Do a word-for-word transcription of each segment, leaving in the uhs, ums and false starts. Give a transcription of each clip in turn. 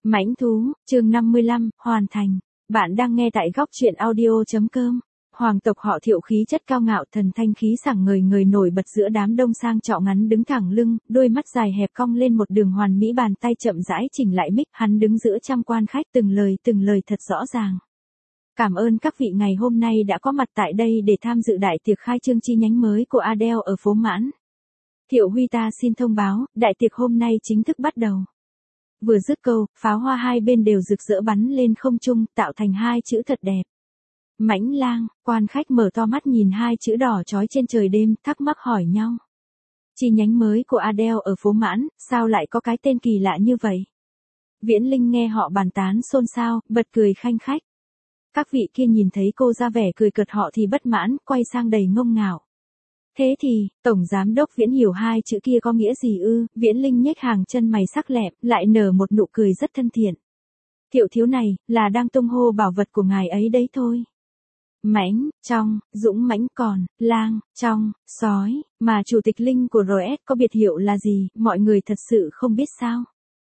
Mãnh thú, chương năm mươi lăm, hoàn thành. Bạn đang nghe tại góc truyện audio chấm com. Hoàng tộc họ Thiệu khí chất cao ngạo, thần thanh khí sảng, người người nổi bật giữa đám đông, sang trọng ngắn đứng thẳng lưng, đôi mắt dài hẹp cong lên một đường hoàn mỹ, bàn tay chậm rãi chỉnh lại mic, hắn đứng giữa trăm quan khách, từng lời từng lời thật rõ ràng. Cảm ơn các vị ngày hôm nay đã có mặt tại đây để tham dự đại tiệc khai trương chi nhánh mới của Adele ở phố Mãn. Thiệu Huy ta xin thông báo, đại tiệc hôm nay chính thức bắt đầu. Vừa dứt câu, pháo hoa hai bên đều rực rỡ bắn lên không trung, tạo thành hai chữ thật đẹp. Mãnh Lang, quan khách mở to mắt nhìn hai chữ đỏ chói trên trời đêm, thắc mắc hỏi nhau. Chi nhánh mới của Adele ở phố Mãn, sao lại có cái tên kỳ lạ như vậy? Viễn Linh nghe họ bàn tán xôn xao, bật cười khanh khách. Các vị kia nhìn thấy cô ra vẻ cười cợt họ thì bất mãn, quay sang đầy ngông ngạo. Thế thì, Tổng Giám đốc Viễn hiểu hai chữ kia có nghĩa gì ư? Viễn Linh nhếch hàng chân mày sắc lẹm, lại nở một nụ cười rất thân thiện. Thiệu thiếu này, là đang tung hô bảo vật của ngài ấy đấy thôi. Mãnh, trong, dũng mãnh, còn, lang, trong, sói, mà chủ tịch Linh của rờ ét có biệt hiệu là gì, mọi người thật sự không biết sao?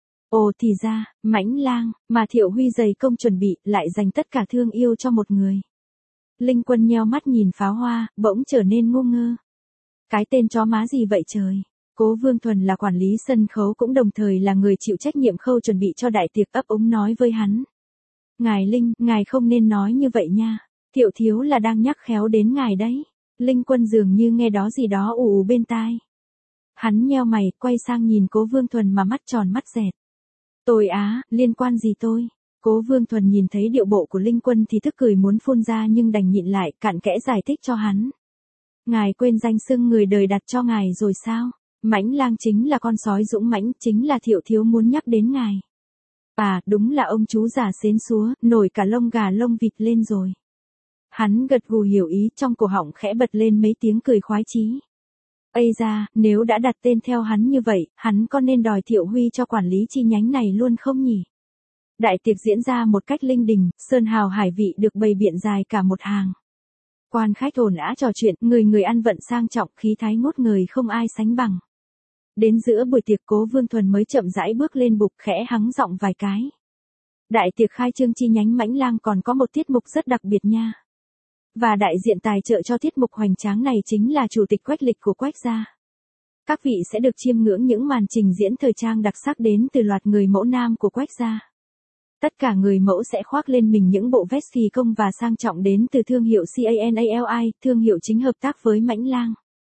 Ồ thì ra, Mãnh Lang, mà Thiệu Huy dày công chuẩn bị, lại dành tất cả thương yêu cho một người. Linh Quân nheo mắt nhìn pháo hoa, bỗng trở nên ngu ngơ. Cái tên chó má gì vậy trời? Cố Vương Thuần là quản lý sân khấu cũng đồng thời là người chịu trách nhiệm khâu chuẩn bị cho đại tiệc, ấp úng nói với hắn. Ngài Linh, ngài không nên nói như vậy nha. Thiệu thiếu là đang nhắc khéo đến ngài đấy. Linh Quân dường như nghe đó gì đó ù ù bên tai. Hắn nheo mày, quay sang nhìn Cố Vương Thuần mà mắt tròn mắt dẹt. Tôi á, liên quan gì tôi? Cố Vương Thuần nhìn thấy điệu bộ của Linh Quân thì tức cười muốn phun ra nhưng đành nhịn lại, cặn kẽ giải thích cho hắn. Ngài quên danh xưng người đời đặt cho ngài rồi sao? Mãnh Lang chính là con sói dũng mãnh, chính là Thiệu thiếu muốn nhắc đến ngài. À, đúng là ông chú già xến xúa, nổi cả lông gà lông vịt lên rồi. Hắn gật gù hiểu ý, trong cổ họng khẽ bật lên mấy tiếng cười khoái chí. Ây da, nếu đã đặt tên theo hắn như vậy, hắn có nên đòi Thiệu Huy cho quản lý chi nhánh này luôn không nhỉ? Đại tiệc diễn ra một cách linh đình, sơn hào hải vị được bày biện dài cả một hàng. Quan khách ồn ào trò chuyện, người người ăn vận sang trọng, khí thái ngút ngời không ai sánh bằng. Đến giữa buổi tiệc, Cố Vương Thuần mới chậm rãi bước lên bục, khẽ hắng giọng vài cái. Đại tiệc khai trương chi nhánh Mãnh Lang còn có một tiết mục rất đặc biệt nha. Và đại diện tài trợ cho tiết mục hoành tráng này chính là chủ tịch Quách Lịch của Quách gia. Các vị sẽ được chiêm ngưỡng những màn trình diễn thời trang đặc sắc đến từ loạt người mẫu nam của Quách gia. Tất cả người mẫu sẽ khoác lên mình những bộ vest kỳ công và sang trọng đến từ thương hiệu Canali, thương hiệu chính hợp tác với Mãnh Lang.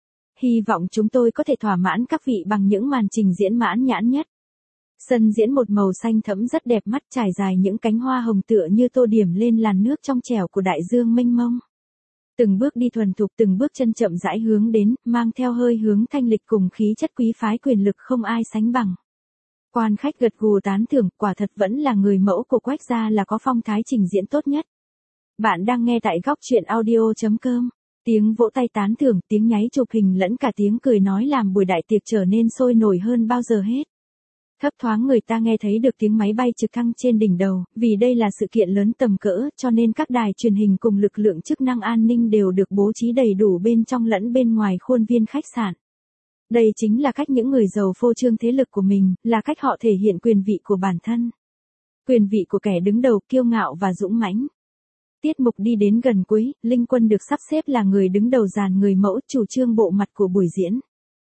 Hy vọng chúng tôi có thể thỏa mãn các vị bằng những màn trình diễn mãn nhãn nhất. Sân diễn một màu xanh thẫm rất đẹp mắt, trải dài những cánh hoa hồng tựa như tô điểm lên làn nước trong trẻo của đại dương mênh mông. Từng bước đi thuần thục, từng bước chân chậm rãi hướng đến, mang theo hơi hướng thanh lịch cùng khí chất quý phái quyền lực không ai sánh bằng. Quan khách gật gù tán thưởng, quả thật vẫn là người mẫu của Quách gia là có phong thái trình diễn tốt nhất. Bạn đang nghe tại góc truyện audio chấm com. Tiếng vỗ tay tán thưởng, tiếng nháy chụp hình lẫn cả tiếng cười nói làm buổi đại tiệc trở nên sôi nổi hơn bao giờ hết. Thấp thoáng người ta nghe thấy được tiếng máy bay trực thăng trên đỉnh đầu, vì đây là sự kiện lớn tầm cỡ, cho nên các đài truyền hình cùng lực lượng chức năng an ninh đều được bố trí đầy đủ bên trong lẫn bên ngoài khuôn viên khách sạn. Đây chính là cách những người giàu phô trương thế lực của mình, là cách họ thể hiện quyền vị của bản thân. Quyền vị của kẻ đứng đầu, kiêu ngạo và dũng mãnh. Tiết mục đi đến gần cuối, Linh Quân được sắp xếp là người đứng đầu dàn người mẫu, chủ trương bộ mặt của buổi diễn.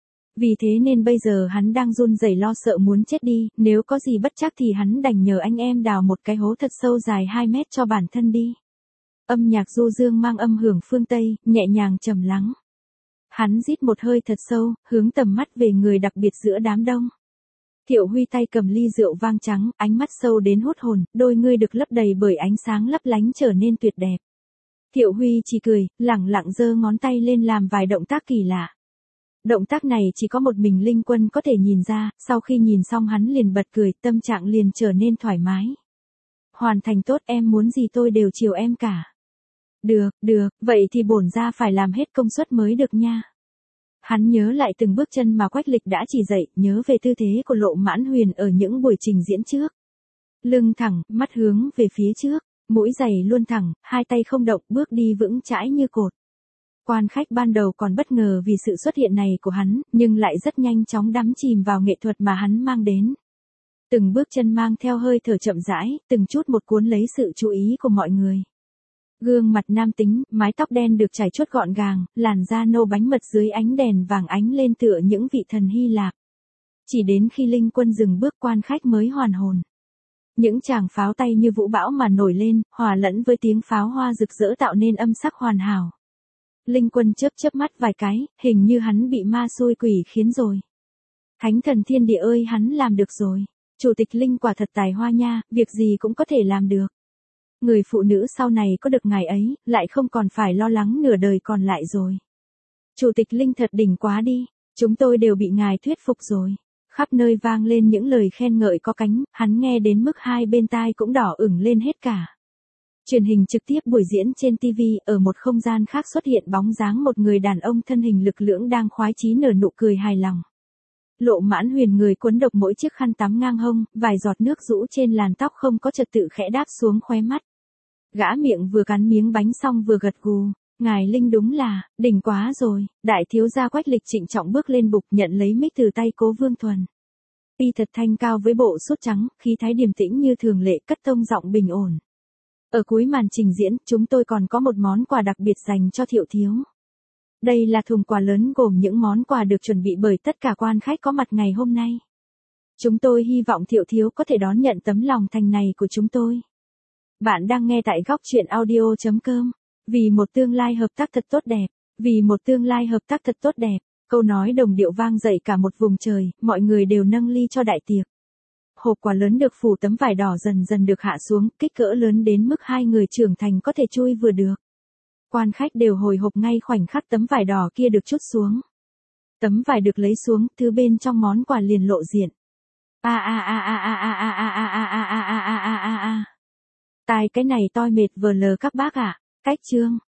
Vì thế nên bây giờ hắn đang run rẩy lo sợ muốn chết đi, nếu có gì bất trắc thì hắn đành nhờ anh em đào một cái hố thật sâu dài hai mét cho bản thân đi. Âm nhạc du dương mang âm hưởng phương Tây, nhẹ nhàng trầm lắng. Hắn rít một hơi thật sâu, hướng tầm mắt về người đặc biệt giữa đám đông. Thiệu Huy tay cầm ly rượu vang trắng, ánh mắt sâu đến hút hồn, đôi ngươi được lấp đầy bởi ánh sáng lấp lánh trở nên tuyệt đẹp. Thiệu Huy chỉ cười, lẳng lặng giơ ngón tay lên làm vài động tác kỳ lạ. Động tác này chỉ có một mình Linh Quân có thể nhìn ra, sau khi nhìn xong hắn liền bật cười, tâm trạng liền trở nên thoải mái. Hoàn thành tốt, em muốn gì tôi đều chiều em cả. Được, được, vậy thì bổn ra phải làm hết công suất mới được nha. Hắn nhớ lại từng bước chân mà Quách Lịch đã chỉ dạy, nhớ về tư thế của Lộ Mãn Huyền ở những buổi trình diễn trước. Lưng thẳng, mắt hướng về phía trước, mũi giày luôn thẳng, hai tay không động, bước đi vững chãi như cột. Quan khách ban đầu còn bất ngờ vì sự xuất hiện này của hắn, nhưng lại rất nhanh chóng đắm chìm vào nghệ thuật mà hắn mang đến. Từng bước chân mang theo hơi thở chậm rãi, từng chút một cuốn lấy sự chú ý của mọi người. Gương mặt nam tính, mái tóc đen được chải chuốt gọn gàng, làn da nâu bánh mật dưới ánh đèn vàng ánh lên tựa những vị thần Hy Lạp. Chỉ đến khi Linh Quân dừng bước quan khách mới hoàn hồn. Những tràng pháo tay như vũ bão mà nổi lên, hòa lẫn với tiếng pháo hoa rực rỡ tạo nên âm sắc hoàn hảo. Linh Quân chớp chớp mắt vài cái, hình như hắn bị ma xui quỷ khiến rồi. Thánh thần thiên địa ơi, hắn làm được rồi. Chủ tịch Linh quả thật tài hoa nha, việc gì cũng có thể làm được. Người phụ nữ sau này có được ngài ấy, lại không còn phải lo lắng nửa đời còn lại rồi. Chủ tịch Linh thật đỉnh quá đi, chúng tôi đều bị ngài thuyết phục rồi. Khắp nơi vang lên những lời khen ngợi có cánh, hắn nghe đến mức hai bên tai cũng đỏ ửng lên hết cả. Truyền hình trực tiếp buổi diễn trên ti vi, ở một không gian khác xuất hiện bóng dáng một người đàn ông thân hình lực lưỡng đang khoái chí nở nụ cười hài lòng. Lộ Mãn Huyền người quấn độc mỗi chiếc khăn tắm ngang hông, vài giọt nước rũ trên làn tóc không có trật tự khẽ đáp xuống khóe mắt. Gã miệng vừa cắn miếng bánh xong vừa gật gù, ngài Linh đúng là, đỉnh quá rồi. Đại thiếu gia Quách Lịch trịnh trọng bước lên bục nhận lấy mic từ tay Cố Vương Thuần. Y thật thanh cao với bộ sút trắng, khí thái điềm tĩnh như thường lệ, cất tông giọng bình ổn. Ở cuối màn trình diễn, chúng tôi còn có một món quà đặc biệt dành cho Thiệu thiếu. Đây là thùng quà lớn gồm những món quà được chuẩn bị bởi tất cả quan khách có mặt ngày hôm nay. Chúng tôi hy vọng Thiệu thiếu có thể đón nhận tấm lòng thành này của chúng tôi. Bạn đang nghe tại góc truyện audio chấm com. Vì một tương lai hợp tác thật tốt đẹp. Vì một tương lai hợp tác thật tốt đẹp. Câu nói đồng điệu vang dậy cả một vùng trời, mọi người đều nâng ly cho đại tiệc. Hộp quà lớn được phủ tấm vải đỏ dần dần được hạ xuống, kích cỡ lớn đến mức hai người trưởng thành có thể chui vừa được. Quan khách đều hồi hộp ngay khoảnh khắc tấm vải đỏ kia được trút xuống. Tấm vải được lấy xuống, thứ bên trong món quà liền lộ diện. A a a a a a a a a a a a a a a a. Tai cái này toi mệt vờ lờ các bác ạ. Cách chương